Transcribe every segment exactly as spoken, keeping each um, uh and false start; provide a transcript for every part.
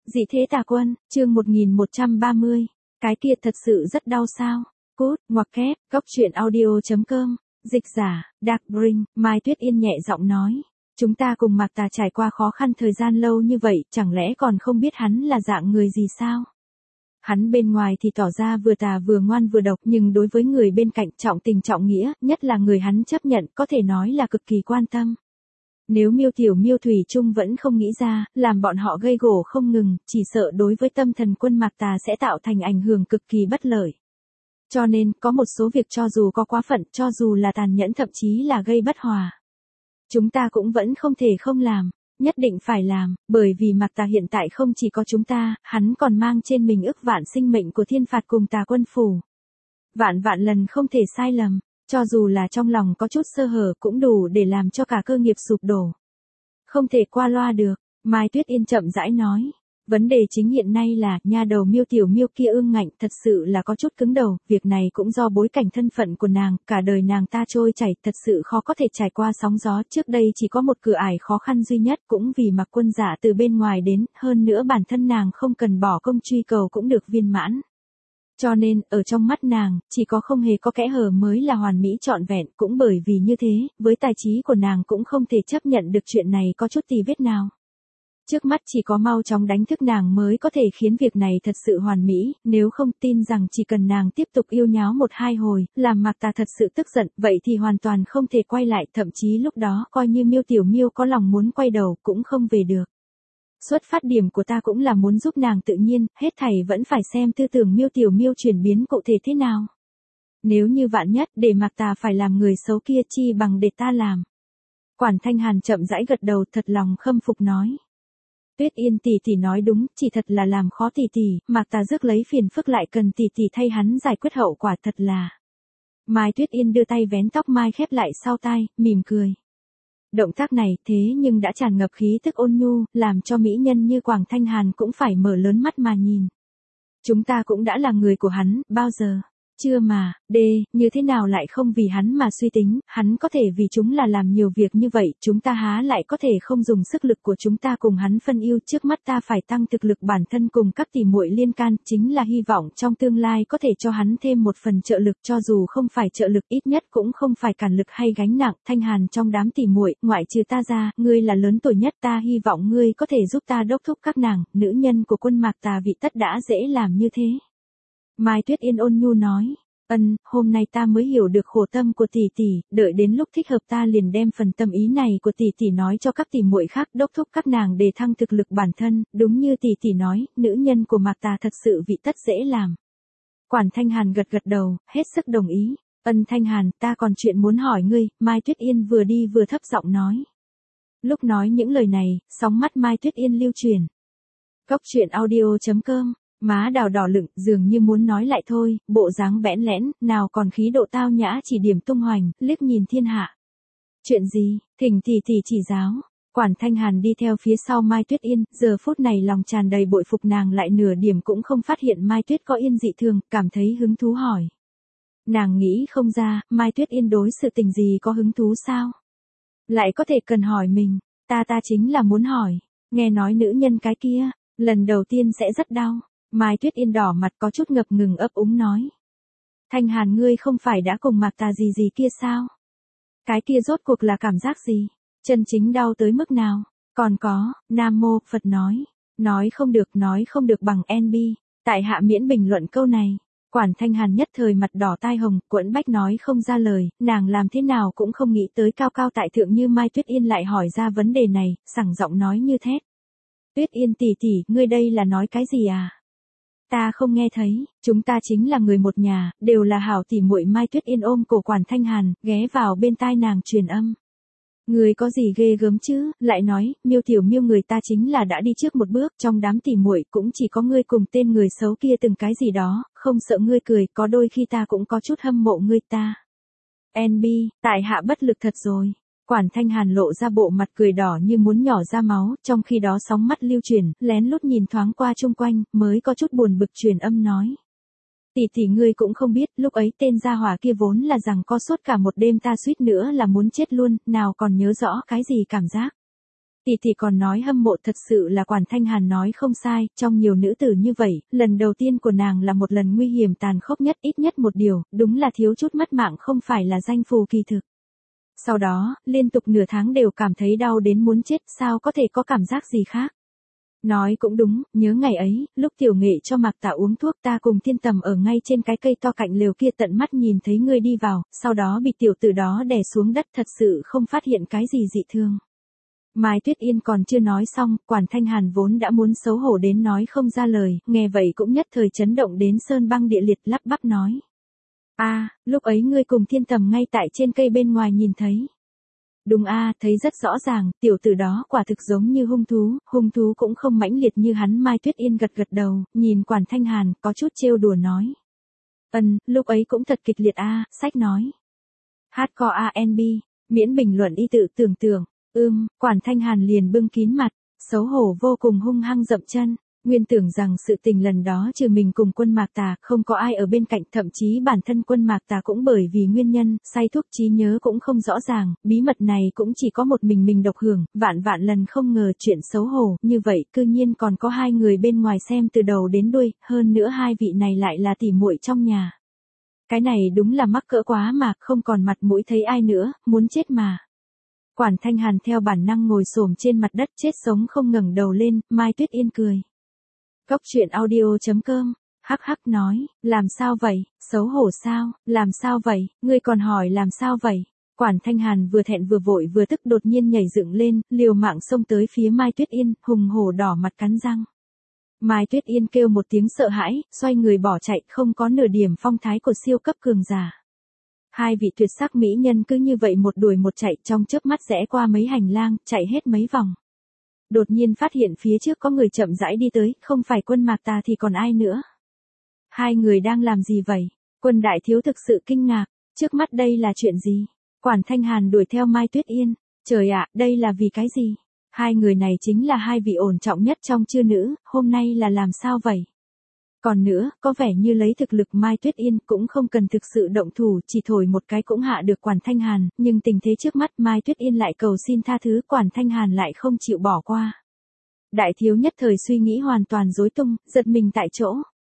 Dị thế tà quân, chương một nghìn một trăm ba mươi. Cái kia thật sự rất đau sao? Cốt, ngoặc kép, góc truyện audio.com, dịch giả, Dark Bring, Mai Tuyết Yên nhẹ giọng nói. Chúng ta cùng Mạc Tà trải qua khó khăn thời gian lâu như vậy, chẳng lẽ còn không biết hắn là dạng người gì sao? Hắn bên ngoài thì tỏ ra vừa tà vừa ngoan vừa độc, nhưng đối với người bên cạnh trọng tình trọng nghĩa, nhất là người hắn chấp nhận, có thể nói là cực kỳ quan tâm. Nếu Miêu Tiểu Miêu thủy chung vẫn không nghĩ ra, làm bọn họ gây gổ không ngừng, chỉ sợ đối với tâm thần quân Mạc Tà sẽ tạo thành ảnh hưởng cực kỳ bất lợi. Cho nên, có một số việc cho dù có quá phận, cho dù là tàn nhẫn thậm chí là gây bất hòa, chúng ta cũng vẫn không thể không làm, nhất định phải làm, bởi vì Mạc Tà hiện tại không chỉ có chúng ta, hắn còn mang trên mình ức vạn sinh mệnh của thiên phạt cùng Tà Quân Phủ. Vạn vạn lần không thể sai lầm. Cho dù là trong lòng có chút sơ hở cũng đủ để làm cho cả cơ nghiệp sụp đổ. Không thể qua loa được, Mai Tuyết Yên chậm rãi nói. Vấn đề chính hiện nay là, nha đầu Miêu Tiểu Miêu kia ương ngạnh thật sự là có chút cứng đầu, việc này cũng do bối cảnh thân phận của nàng, cả đời nàng ta trôi chảy, thật sự khó có thể trải qua sóng gió, trước đây chỉ có một cửa ải khó khăn duy nhất, cũng vì Mạc Quân Dạ từ bên ngoài đến, hơn nữa bản thân nàng không cần bỏ công truy cầu cũng được viên mãn. Cho nên, ở trong mắt nàng, chỉ có không hề có kẽ hở mới là hoàn mỹ trọn vẹn, cũng bởi vì như thế, với tài trí của nàng cũng không thể chấp nhận được chuyện này có chút tì vết nào. Trước mắt chỉ có mau chóng đánh thức nàng mới có thể khiến việc này thật sự hoàn mỹ, nếu không tin rằng chỉ cần nàng tiếp tục yêu nháo một hai hồi, làm Mạc Tà thật sự tức giận, vậy thì hoàn toàn không thể quay lại, thậm chí lúc đó coi như Miêu Tiểu Miêu có lòng muốn quay đầu cũng không về được. Xuất phát điểm của ta cũng là muốn giúp nàng tự nhiên, hết thảy vẫn phải xem tư tưởng Miêu Tiểu Miêu chuyển biến cụ thể thế nào. Nếu như vạn nhất để Mạc Tà phải làm người xấu kia chi bằng để ta làm. Quản Thanh Hàn chậm rãi gật đầu thật lòng khâm phục nói. Tuyết Yên tỷ tỷ nói đúng, chỉ thật là làm khó tỷ tỷ, Mạc Tà rước lấy phiền phức lại cần tỷ tỷ thay hắn giải quyết hậu quả thật là. Mai Tuyết Yên đưa tay vén tóc Mai khép lại sau tai, mỉm cười. Động tác này thế nhưng đã tràn ngập khí tức ôn nhu, làm cho mỹ nhân như Quảng Thanh Hàn cũng phải mở lớn mắt mà nhìn. Chúng ta cũng đã là người của hắn, bao giờ? Chưa mà, đê, như thế nào lại không vì hắn mà suy tính, hắn có thể vì chúng là làm nhiều việc như vậy, chúng ta há lại có thể không dùng sức lực của chúng ta cùng hắn phân yêu, trước mắt ta phải tăng thực lực bản thân cùng các tỷ muội liên can, chính là hy vọng trong tương lai có thể cho hắn thêm một phần trợ lực, cho dù không phải trợ lực ít nhất cũng không phải cản lực hay gánh nặng. Thanh Hàn trong đám tỷ muội, ngoại trừ ta ra, ngươi là lớn tuổi nhất, ta hy vọng ngươi có thể giúp ta đốc thúc các nàng, nữ nhân của quân Mạc Tà vị tất đã dễ làm như thế. Mai Tuyết Yên ôn nhu nói, ân, hôm nay ta mới hiểu được khổ tâm của tỷ tỷ, đợi đến lúc thích hợp ta liền đem phần tâm ý này của tỷ tỷ nói cho các tỷ muội khác, đốc thúc các nàng để thăng thực lực bản thân, đúng như tỷ tỷ nói, nữ nhân của Mạc Tà thật sự vị tất dễ làm. Quản Thanh Hàn gật gật đầu, hết sức đồng ý, ân Thanh Hàn, ta còn chuyện muốn hỏi ngươi, Mai Tuyết Yên vừa đi vừa thấp giọng nói. Lúc nói những lời này, sóng mắt Mai Tuyết Yên lưu truyền. Góc truyện audio.com. Má đào đỏ lựng, dường như muốn nói lại thôi, bộ dáng bẽn lẽn, nào còn khí độ tao nhã chỉ điểm tung hoành, liếc nhìn thiên hạ. Chuyện gì, thỉnh tỷ tỷ chỉ giáo. Quản Thanh Hàn đi theo phía sau Mai Tuyết Yên, giờ phút này lòng tràn đầy bội phục nàng lại nửa điểm cũng không phát hiện Mai Tuyết có yên dị thường, cảm thấy hứng thú hỏi. Nàng nghĩ không ra, Mai Tuyết Yên đối sự tình gì có hứng thú sao? Lại có thể cần hỏi mình, ta ta chính là muốn hỏi, nghe nói nữ nhân cái kia, lần đầu tiên sẽ rất đau. Mai Tuyết Yên đỏ mặt có chút ngập ngừng ấp úng nói. Thanh Hàn ngươi không phải đã cùng Mạc Tà gì gì kia sao? Cái kia rốt cuộc là cảm giác gì? Chân chính đau tới mức nào? Còn có, Nam Mô Phật nói. Nói không được, nói không được bằng en bê. Tại hạ miễn bình luận câu này. Quản Thanh Hàn nhất thời mặt đỏ tai hồng, quẫn bách nói không ra lời, nàng làm thế nào cũng không nghĩ tới cao cao tại thượng như Mai Tuyết Yên lại hỏi ra vấn đề này, sảng giọng nói như thét. Tuyết Yên tỷ tỷ, ngươi đây là nói cái gì à? Ta không nghe thấy, chúng ta chính là người một nhà, đều là hảo tỷ muội. Mai Tuyết Yên ôm cổ Quản Thanh Hàn, ghé vào bên tai nàng truyền âm. Người có gì ghê gớm chứ, lại nói, Miêu Tiểu Miêu người ta chính là đã đi trước một bước, trong đám tỷ muội cũng chỉ có ngươi cùng tên người xấu kia từng cái gì đó, không sợ ngươi cười, có đôi khi ta cũng có chút hâm mộ ngươi ta. en bê, tại hạ bất lực thật rồi. Quản Thanh Hàn lộ ra bộ mặt cười đỏ như muốn nhỏ ra máu, trong khi đó sóng mắt lưu chuyển, lén lút nhìn thoáng qua chung quanh, mới có chút buồn bực truyền âm nói. Tỷ tỷ ngươi cũng không biết, lúc ấy tên gia hỏa kia vốn là rằng co suốt cả một đêm ta suýt nữa là muốn chết luôn, nào còn nhớ rõ cái gì cảm giác. Tỷ tỷ còn nói hâm mộ thật sự là Quản Thanh Hàn nói không sai, trong nhiều nữ tử như vậy, lần đầu tiên của nàng là một lần nguy hiểm tàn khốc nhất, ít nhất một điều, đúng là thiếu chút mất mạng không phải là danh phù kỳ thực. Sau đó, liên tục nửa tháng đều cảm thấy đau đến muốn chết, sao có thể có cảm giác gì khác. Nói cũng đúng, nhớ ngày ấy, lúc tiểu nghệ cho Mạc Tà uống thuốc ta cùng Thiên Tầm ở ngay trên cái cây to cạnh lều kia tận mắt nhìn thấy ngươi đi vào, sau đó bị tiểu tử đó đè xuống đất thật sự không phát hiện cái gì dị thương. Mai Tuyết Yên còn chưa nói xong, Quản Thanh Hàn vốn đã muốn xấu hổ đến nói không ra lời, nghe vậy cũng nhất thời chấn động đến sơn băng địa liệt lắp bắp nói. A, à, lúc ấy ngươi cùng Thiên Tầm ngay tại trên cây bên ngoài nhìn thấy. Đúng a, à, thấy rất rõ ràng, tiểu tử đó quả thực giống như hung thú, hung thú cũng không mãnh liệt như hắn. Mai Tuyết Yên gật gật đầu, nhìn Quản Thanh Hàn, có chút trêu đùa nói. Ừm, lúc ấy cũng thật kịch liệt a, à, sách nói. Hardcore a en bê, miễn bình luận y tự tưởng tượng. Ưm, Quản Thanh Hàn liền bưng kín mặt, xấu hổ vô cùng hung hăng dậm chân. Nguyên tưởng rằng sự tình lần đó trừ mình cùng Quân Mạc Tà, không có ai ở bên cạnh, thậm chí bản thân Quân Mạc Tà cũng bởi vì nguyên nhân, say thuốc trí nhớ cũng không rõ ràng, bí mật này cũng chỉ có một mình mình độc hưởng, vạn vạn lần không ngờ chuyện xấu hổ, như vậy cư nhiên còn có hai người bên ngoài xem từ đầu đến đuôi, hơn nữa hai vị này lại là tỉ muội trong nhà. Cái này đúng là mắc cỡ quá mà, không còn mặt mũi thấy ai nữa, muốn chết mà. Quản Thanh Hàn theo bản năng ngồi xổm trên mặt đất chết sống không ngẩng đầu lên, Mai Tuyết Yên cười. Góc truyện audio chấm com, hắc hắc nói, làm sao vậy, xấu hổ sao, làm sao vậy, ngươi còn hỏi làm sao vậy. Quản Thanh Hàn vừa thẹn vừa vội vừa tức đột nhiên nhảy dựng lên, liều mạng xông tới phía Mai Tuyết Yên, hùng hổ đỏ mặt cắn răng. Mai Tuyết Yên kêu một tiếng sợ hãi, xoay người bỏ chạy, không có nửa điểm phong thái của siêu cấp cường giả. Hai vị tuyệt sắc mỹ nhân cứ như vậy một đuổi một chạy, trong chớp mắt rẽ qua mấy hành lang, chạy hết mấy vòng. Đột nhiên phát hiện phía trước có người chậm rãi đi tới, không phải Quân Mạc Tà thì còn ai nữa. Hai người đang làm gì vậy? Quân đại thiếu thực sự kinh ngạc, trước mắt đây là chuyện gì? Quản Thanh Hàn đuổi theo Mai Tuyết Yên, trời ạ, đây là vì cái gì? Hai người này chính là hai vị ổn trọng nhất trong chư nữ, hôm nay là làm sao vậy? Còn nữa, có vẻ như lấy thực lực Mai Tuyết Yên cũng không cần thực sự động thủ, chỉ thổi một cái cũng hạ được Quản Thanh Hàn, nhưng tình thế trước mắt Mai Tuyết Yên lại cầu xin tha thứ, Quản Thanh Hàn lại không chịu bỏ qua. Đại thiếu nhất thời suy nghĩ hoàn toàn rối tung, giật mình tại chỗ.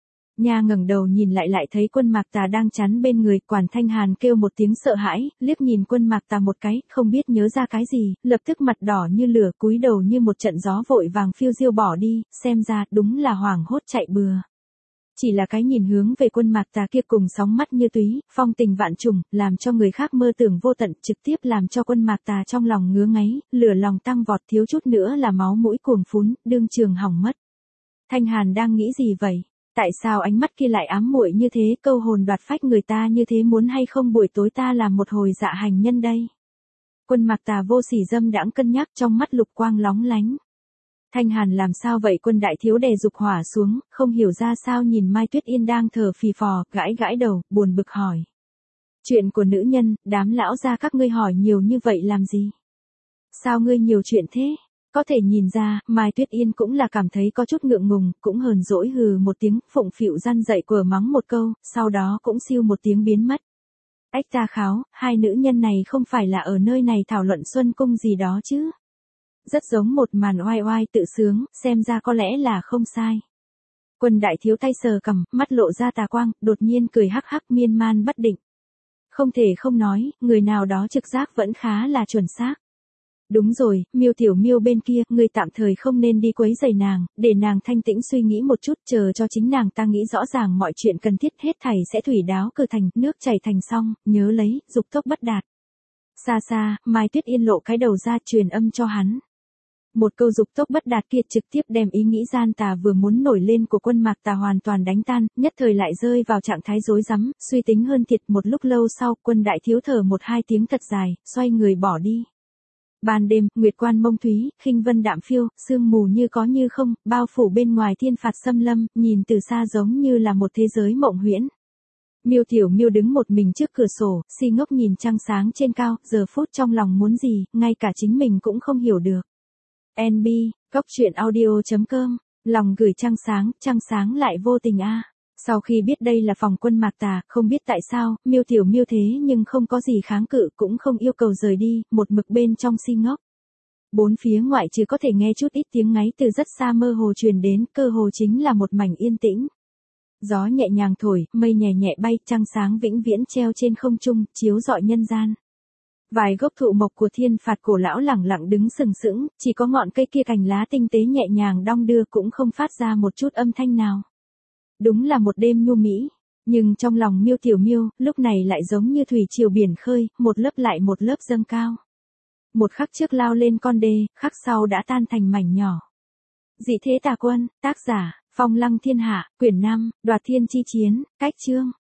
Nha ngẩng đầu nhìn lại lại thấy Quân Mạc Tà đang chắn bên người, Quản Thanh Hàn kêu một tiếng sợ hãi, liếc nhìn Quân Mạc Tà một cái, không biết nhớ ra cái gì, lập tức mặt đỏ như lửa, cúi đầu như một trận gió vội vàng phiêu diêu bỏ đi, xem ra đúng là hoảng hốt chạy bừa. Chỉ là cái nhìn hướng về Quân Mạc Tà kia cùng sóng mắt như túy, phong tình vạn trùng, làm cho người khác mơ tưởng vô tận, trực tiếp làm cho Quân Mạc Tà trong lòng ngứa ngáy, lửa lòng tăng vọt, thiếu chút nữa là máu mũi cuồng phún, đương trường hỏng mất. Thanh Hàn đang nghĩ gì vậy? Tại sao ánh mắt kia lại ám muội như thế, câu hồn đoạt phách người ta như thế, muốn hay không buổi tối ta làm một hồi dạ hành nhân đây? Quân Mạc Tà vô sỉ dâm đãng cân nhắc, trong mắt lục quang lóng lánh. Thanh Hàn làm sao vậy? Quân đại thiếu đè dục hỏa xuống, không hiểu ra sao nhìn Mai Tuyết Yên đang thở phì phò, gãi gãi đầu, buồn bực hỏi. Chuyện của nữ nhân, đám lão gia các ngươi hỏi nhiều như vậy làm gì? Sao ngươi nhiều chuyện thế? Có thể nhìn ra, Mai Tuyết Yên cũng là cảm thấy có chút ngượng ngùng, cũng hờn dỗi hừ một tiếng, phụng phịu răn dậy quở mắng một câu, sau đó cũng siêu một tiếng biến mất. Ách ta kháo, hai nữ nhân này không phải là ở nơi này thảo luận xuân cung gì đó chứ? Rất giống một màn oai oai tự sướng, xem ra có lẽ là không sai. Quân đại thiếu tay sờ cằm, mắt lộ ra tà quang, đột nhiên cười hắc hắc miên man bất định. Không thể không nói, người nào đó trực giác vẫn khá là chuẩn xác. Đúng rồi, Miêu tiểu Miêu bên kia, người tạm thời không nên đi quấy rầy nàng, để nàng thanh tĩnh suy nghĩ một chút, chờ cho chính nàng ta nghĩ rõ ràng mọi chuyện cần thiết, hết thảy sẽ thủy đáo cử thành, nước chảy thành sông, nhớ lấy, dục tốc bất đạt. Xa xa, Mai Tuyết Yên lộ cái đầu ra truyền âm cho hắn. Một câu dục tốc bất đạt kia trực tiếp đem ý nghĩ gian tà vừa muốn nổi lên của Quân Mạc Tà hoàn toàn đánh tan, nhất thời lại rơi vào trạng thái rối rắm, suy tính hơn thiệt. Một lúc lâu sau, Quân đại thiếu thở một hai tiếng thật dài, xoay người bỏ đi. Ban đêm, nguyệt quan mông thúy, khinh vân đạm phiêu, sương mù như có như không, bao phủ bên ngoài thiên phạt xâm lâm, nhìn từ xa giống như là một thế giới mộng huyễn. Miêu tiểu Miêu đứng một mình trước cửa sổ, si ngốc nhìn trăng sáng trên cao, giờ phút trong lòng muốn gì, ngay cả chính mình cũng không hiểu được. en bê, góc truyện audio chấm com, lòng gửi trăng sáng, trăng sáng lại vô tình a. Sau khi biết đây là phòng Quân Mạc Tà, không biết tại sao, Miêu tiểu Miêu thế nhưng không có gì kháng cự, cũng không yêu cầu rời đi, một mực bên trong si ngốc. Bốn phía ngoại trừ có thể nghe chút ít tiếng ngáy từ rất xa mơ hồ truyền đến, cơ hồ chính là một mảnh yên tĩnh. Gió nhẹ nhàng thổi, mây nhẹ nhẹ bay, trăng sáng vĩnh viễn treo trên không trung, chiếu rọi nhân gian. Vài gốc thụ mộc của thiên phạt cổ lão lẳng lặng đứng sừng sững, chỉ có ngọn cây kia cành lá tinh tế nhẹ nhàng đong đưa cũng không phát ra một chút âm thanh nào. Đúng là một đêm nhu mỹ, nhưng trong lòng Miêu Tiểu Miêu, lúc này lại giống như thủy triều biển khơi, một lớp lại một lớp dâng cao. Một khắc trước lao lên con đê, khắc sau đã tan thành mảnh nhỏ. Dị thế tà quân, tác giả, Phong Lăng Thiên Hạ, quyển năm, Đoạt Thiên Chi Chiến, cách chương.